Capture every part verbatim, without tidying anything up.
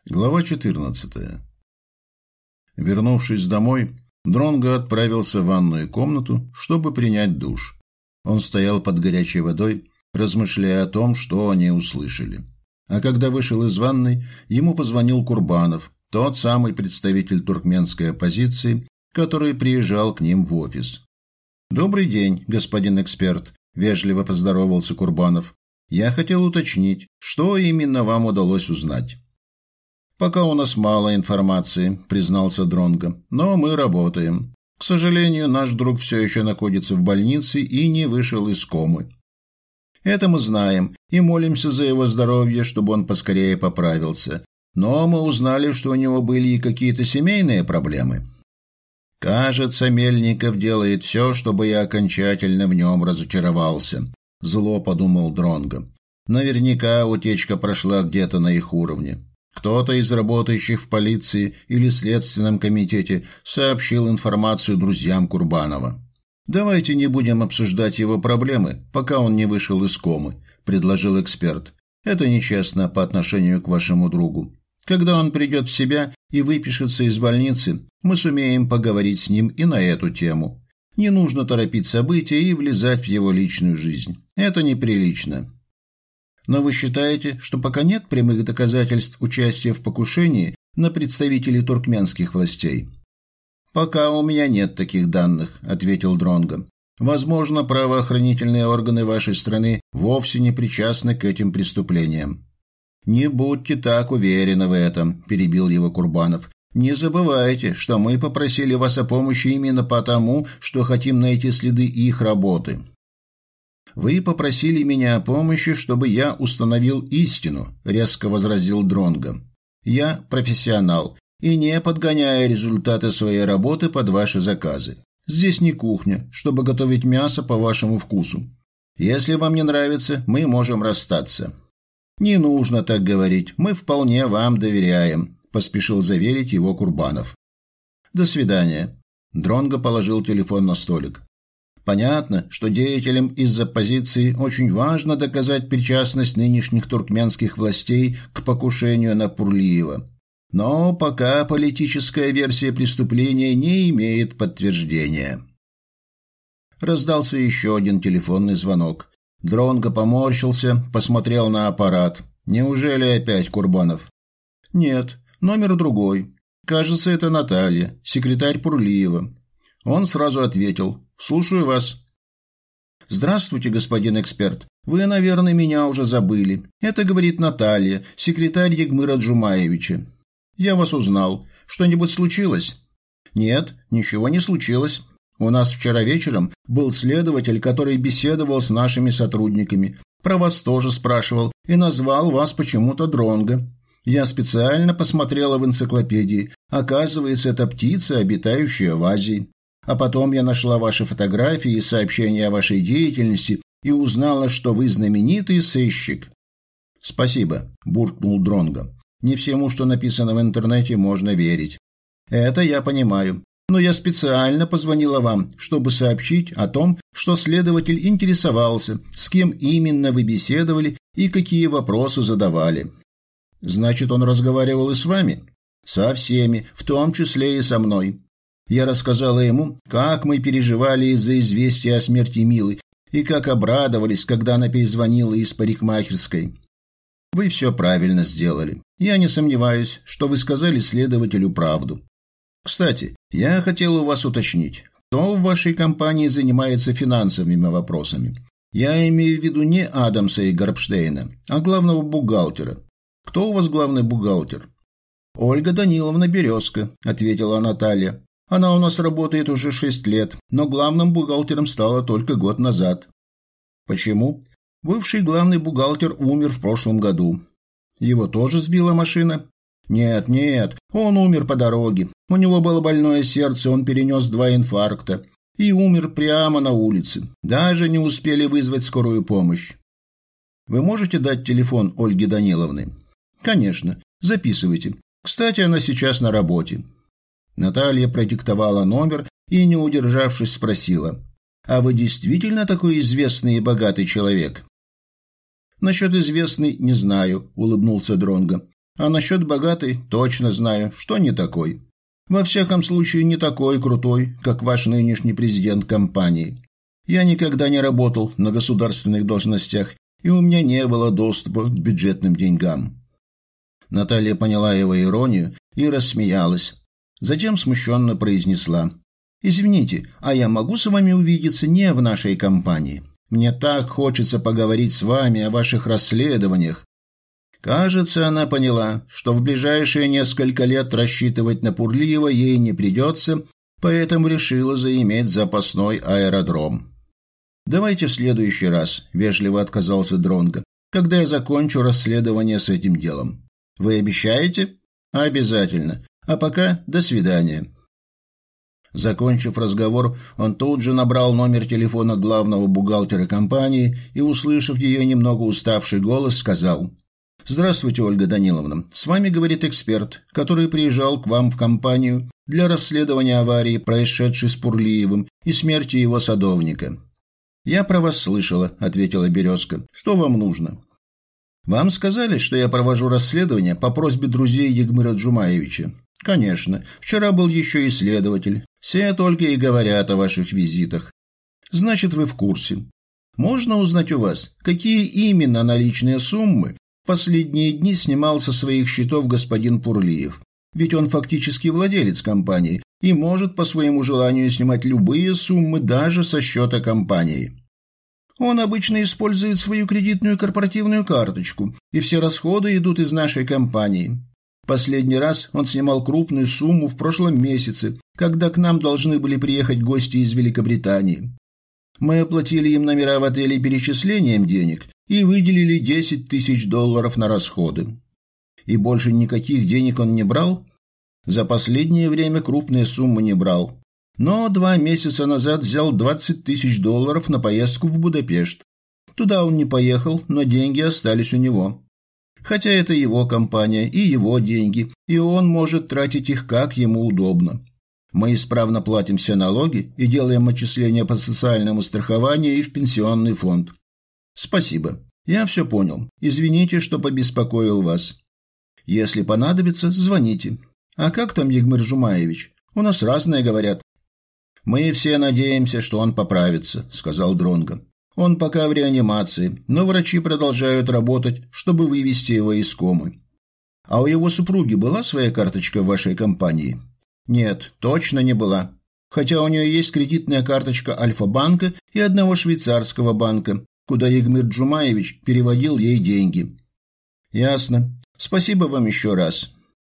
Глава четырнадцатая. Вернувшись домой, Дронго отправился в ванную комнату, чтобы принять душ. Он стоял под горячей водой, размышляя о том, что они услышали. А когда вышел из ванной, ему позвонил Курбанов, тот самый представитель туркменской оппозиции, который приезжал к ним в офис. «Добрый день, господин эксперт», – вежливо поздоровался Курбанов. «Я хотел уточнить, что именно вам удалось узнать». «Пока у нас мало информации», – признался Дронго, – «но мы работаем. К сожалению, наш друг все еще находится в больнице и не вышел из комы. Это мы знаем и молимся за его здоровье, чтобы он поскорее поправился. Но мы узнали, что у него были и какие-то семейные проблемы». «Кажется, Мельников делает все, чтобы я окончательно в нем разочаровался», – зло подумал Дронго. «Наверняка утечка прошла где-то на их уровне. Кто-то из работающих в полиции или следственном комитете сообщил информацию друзьям Курбанова. Давайте не будем обсуждать его проблемы, пока он не вышел из комы», – предложил эксперт. «Это нечестно по отношению к вашему другу. Когда он придет в себя и выпишется из больницы, мы сумеем поговорить с ним и на эту тему. Не нужно торопить события и влезать в его личную жизнь. Это неприлично». «Но вы считаете, что пока нет прямых доказательств участия в покушении на представителей туркменских властей?» «Пока у меня нет таких данных», – ответил Дронго. «Возможно, правоохранительные органы вашей страны вовсе не причастны к этим преступлениям». «Не будьте так уверены в этом», – перебил его Курбанов. «Не забывайте, что мы попросили вас о помощи именно потому, что хотим найти следы их работы». «Вы попросили меня о помощи, чтобы я установил истину», – резко возразил Дронго. «Я профессионал и не подгоняю результаты своей работы под ваши заказы. Здесь не кухня, чтобы готовить мясо по вашему вкусу. Если вам не нравится, мы можем расстаться». «Не нужно так говорить, мы вполне вам доверяем», – поспешил заверить его Курбанов. «До свидания». Дронго положил телефон на столик. Понятно, что деятелям из оппозиции очень важно доказать причастность нынешних туркменских властей к покушению на Пурлиева. Но пока политическая версия преступления не имеет подтверждения. Раздался еще один телефонный звонок. Дронго поморщился, посмотрел на аппарат. «Неужели опять Курбанов?» «Нет, номер другой. Кажется, это Наталья, секретарь Пурлиева». Он сразу ответил: «Слушаю вас». «Здравствуйте, господин эксперт. Вы, наверное, меня уже забыли. Это, говорит, Наталья, секретарь Егмыра Джумаевича. Я вас узнал. Что-нибудь случилось?» «Нет, ничего не случилось. У нас вчера вечером был следователь, который беседовал с нашими сотрудниками. Про вас тоже спрашивал и назвал вас почему-то Дронго. Я специально посмотрела в энциклопедии. Оказывается, это птица, обитающая в Азии. А потом я нашла ваши фотографии и сообщения о вашей деятельности и узнала, что вы знаменитый сыщик». «Спасибо», – буркнул Дронго. «Не всему, что написано в интернете, можно верить». «Это я понимаю. Но я специально позвонила вам, чтобы сообщить о том, что следователь интересовался, с кем именно вы беседовали и какие вопросы задавали». «Значит, он разговаривал и с вами?» «Со всеми, в том числе и со мной. Я рассказала ему, как мы переживали из-за известия о смерти Милы и как обрадовались, когда она перезвонила из парикмахерской. Вы все правильно сделали. Я не сомневаюсь, что вы сказали следователю правду. Кстати, я хотел у вас уточнить, кто в вашей компании занимается финансовыми вопросами. Я имею в виду не Адамса и Гарпштейна, а главного бухгалтера. Кто у вас главный бухгалтер?» «Ольга Даниловна Березка», – ответила Наталья. «Она у нас работает уже шесть лет, но главным бухгалтером стала только год назад». «Почему?» «Бывший главный бухгалтер умер в прошлом году». «Его тоже сбила машина?» «Нет, нет, он умер по дороге. У него было больное сердце, он перенес два инфаркта. И умер прямо на улице. Даже не успели вызвать скорую помощь». «Вы можете дать телефон Ольги Даниловны?» «Конечно. Записывайте. Кстати, она сейчас на работе». Наталья продиктовала номер и, не удержавшись, спросила: «А вы действительно такой известный и богатый человек?» «Насчет известный не знаю», – улыбнулся Дронго. А насчет богатой точно знаю, что не такой. Во всяком случае, не такой крутой, как ваш нынешний президент компании. Я никогда не работал на государственных должностях, и у меня не было доступа к бюджетным деньгам». Наталья поняла его иронию и рассмеялась. Затем смущенно произнесла: «Извините, а я могу с вами увидеться не в нашей компании? Мне так хочется поговорить с вами о ваших расследованиях». Кажется, она поняла, что в ближайшие несколько лет рассчитывать на Пурлиева ей не придется, поэтому решила заиметь запасной аэродром. «Давайте в следующий раз», – вежливо отказался Дронго, – «когда я закончу расследование с этим делом. Вы обещаете?» «Обязательно. А пока до свидания». Закончив разговор, он тут же набрал номер телефона главного бухгалтера компании и, услышав ее немного уставший голос, сказал: «Здравствуйте, Ольга Даниловна. С вами говорит эксперт, который приезжал к вам в компанию для расследования аварии, происшедшей с Пурлиевым, и смерти его садовника». «Я про вас слышала», — ответила Березка. «Что вам нужно?» «Вам сказали, что я провожу расследование по просьбе друзей Егмыра Джумаевича?» «Конечно. Вчера был еще и следователь. Все только и говорят о ваших визитах». «Значит, вы в курсе. Можно узнать у вас, какие именно наличные суммы последние дни снимал со своих счетов господин Пурлиев? Ведь он фактически владелец компании и может по своему желанию снимать любые суммы даже со счета компании. Он обычно использует свою кредитную корпоративную карточку, и все расходы идут из нашей компании. Последний раз он снимал крупную сумму в прошлом месяце, когда к нам должны были приехать гости из Великобритании. Мы оплатили им номера в отеле перечислением денег и выделили десять тысяч долларов на расходы. И больше никаких денег он не брал? За последнее время крупные суммы не брал. Но два месяца назад взял двадцать тысяч долларов на поездку в Будапешт. Туда он не поехал, но деньги остались у него. Хотя это его компания и его деньги, и он может тратить их как ему удобно. Мы исправно платим все налоги и делаем отчисления по социальному страхованию и в пенсионный фонд. Спасибо. Я все понял. Извините, что побеспокоил вас. Если понадобится, звоните. А как там Егмыр Жумаевич? У нас разные говорят. Мы все надеемся, что он поправится, сказал Дронго. Он пока в реанимации, но врачи продолжают работать, чтобы вывести его из комы. А у его супруги была своя карточка в вашей компании? Нет, точно не была. Хотя у нее есть кредитная карточка Альфа-банка и одного швейцарского банка, куда Егмыр Джумаевич переводил ей деньги. Ясно. Спасибо вам еще раз.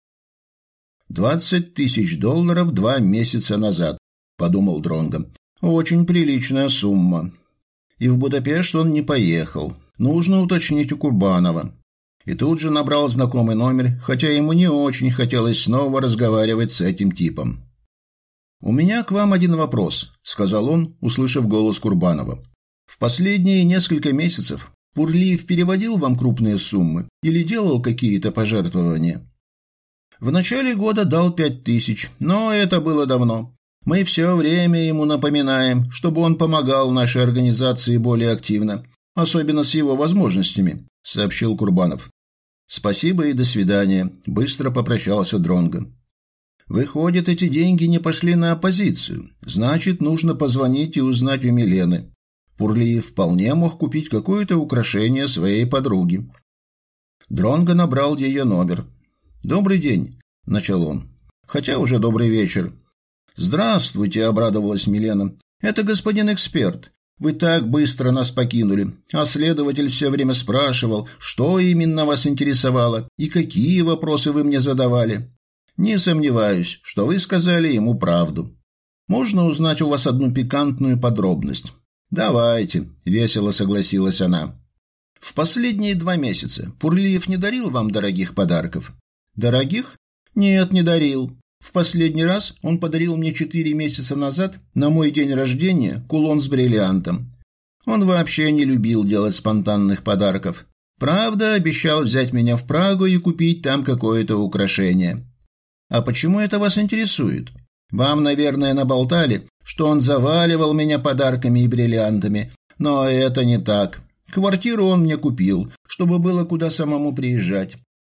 Двадцать тысяч долларов два месяца назад, подумал Дронго. Очень приличная сумма. И в Будапешт он не поехал. Нужно уточнить у Курбанова. И тут же набрал знакомый номер, хотя ему не очень хотелось снова разговаривать с этим типом. «У меня к вам один вопрос», — сказал он, услышав голос Курбанова. «В последние несколько месяцев Пурлиев переводил вам крупные суммы или делал какие-то пожертвования?» «В начале года дал пять тысяч, но это было давно. Мы все время ему напоминаем, чтобы он помогал нашей организации более активно, особенно с его возможностями», — сообщил Курбанов. «Спасибо и до свидания», — быстро попрощался Дронго. «Выходит, эти деньги не пошли на оппозицию. Значит, нужно позвонить и узнать у Милены. Пурлиев вполне мог купить какое-то украшение своей подруги». Дронго набрал ее номер. «Добрый день», — начал он. «Хотя уже добрый вечер». «Здравствуйте», — обрадовалась Милена. «Это господин эксперт. Вы так быстро нас покинули, а следователь все время спрашивал, что именно вас интересовало и какие вопросы вы мне задавали. Не сомневаюсь, что вы сказали ему правду. Можно узнать у вас одну пикантную подробность?» «Давайте», — весело согласилась она. «В последние два месяца Пурлиев не дарил вам дорогих подарков?» «Дорогих? Нет, не дарил. В последний раз он подарил мне четыре месяца назад на мой день рождения кулон с бриллиантом. Он вообще не любил делать спонтанных подарков. Правда, обещал взять меня в Прагу и купить там какое-то украшение. А почему это вас интересует? Вам, наверное, наболтали, что он заваливал меня подарками и бриллиантами, но это не так. Квартиру он мне купил, чтобы было куда самому приезжать.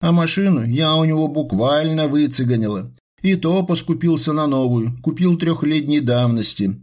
А машину я у него буквально выцеганила. И то поскупился на новую, купил трехлетней давности.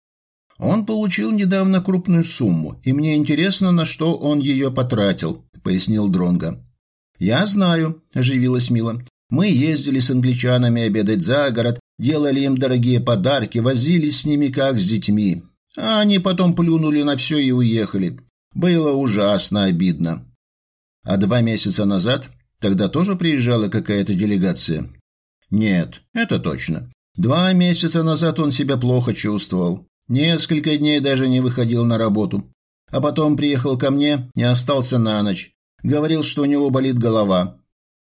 Он получил недавно крупную сумму, и мне интересно, на что он ее потратил, пояснил Дронго. Я знаю, оживилась Мила. Мы ездили с англичанами обедать за город, делали им дорогие подарки, возились с ними как с детьми. А они потом плюнули на все и уехали. Было ужасно обидно. А два месяца назад тогда тоже приезжала какая-то делегация? Нет, это точно. Два месяца назад он себя плохо чувствовал. Несколько дней даже не выходил на работу. А потом приехал ко мне и остался на ночь. Говорил, что у него болит голова.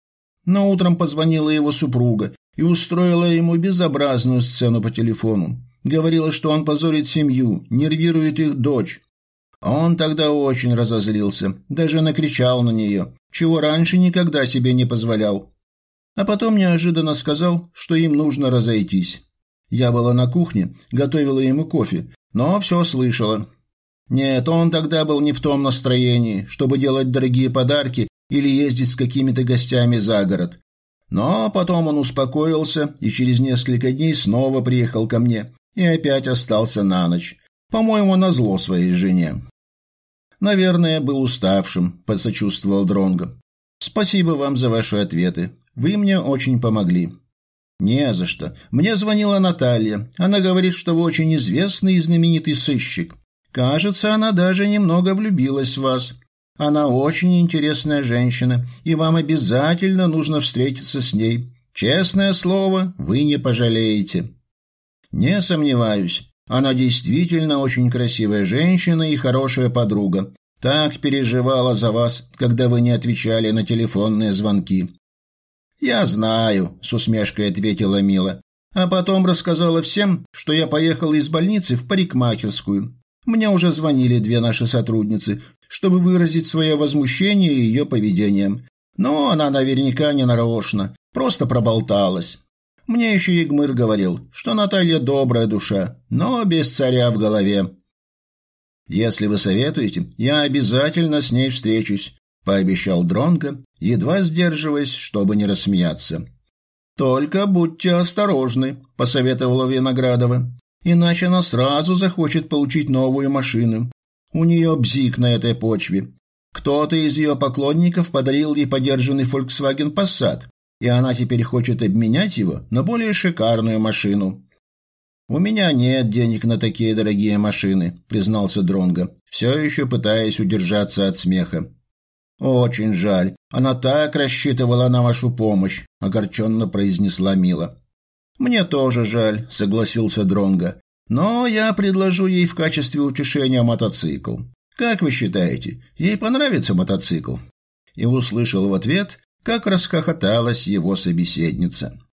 Но утром позвонила его супруга и устроила ему безобразную сцену по телефону. Говорила, что он позорит семью, нервирует их дочь. Он тогда очень разозлился, даже накричал на нее, чего раньше никогда себе не позволял. А потом неожиданно сказал, что им нужно разойтись. Я была на кухне, готовила ему кофе, но все слышала. Нет, он тогда был не в том настроении, чтобы делать дорогие подарки или ездить с какими-то гостями за город. Но потом он успокоился и через несколько дней снова приехал ко мне и опять остался на ночь. По-моему, назло своей жене. Наверное, был уставшим, посочувствовал Дронго. Спасибо вам за ваши ответы. Вы мне очень помогли. Не за что. Мне звонила Наталья. Она говорит, что вы очень известный и знаменитый сыщик. Кажется, она даже немного влюбилась в вас. Она очень интересная женщина, и вам обязательно нужно встретиться с ней. Честное слово, вы не пожалеете. Не сомневаюсь. Она действительно очень красивая женщина и хорошая подруга. Так переживала за вас, когда вы не отвечали на телефонные звонки. «Я знаю», — с усмешкой ответила Мила. А потом рассказала всем, что я поехала из больницы в парикмахерскую. Мне уже звонили две наши сотрудницы, чтобы выразить свое возмущение ее поведением. Но она наверняка не нарочно, просто проболталась. Мне еще Егмыр говорил, что Наталья добрая душа, но без царя в голове. «Если вы советуете, я обязательно с ней встречусь», — пообещал Дронго, едва сдерживаясь, чтобы не рассмеяться. «Только будьте осторожны», — посоветовала Виноградова, «иначе она сразу захочет получить новую машину. У нее бзик на этой почве. Кто-то из ее поклонников подарил ей подержанный Volkswagen Passat, и она теперь хочет обменять его на более шикарную машину». «У меня нет денег на такие дорогие машины», — признался Дронго, все еще пытаясь удержаться от смеха. «Очень жаль. Она так рассчитывала на вашу помощь», — огорченно произнесла Мила. «Мне тоже жаль», — согласился Дронго. «Но я предложу ей в качестве утешения мотоцикл. Как вы считаете, ей понравится мотоцикл?» И услышал в ответ, как расхохоталась его собеседница.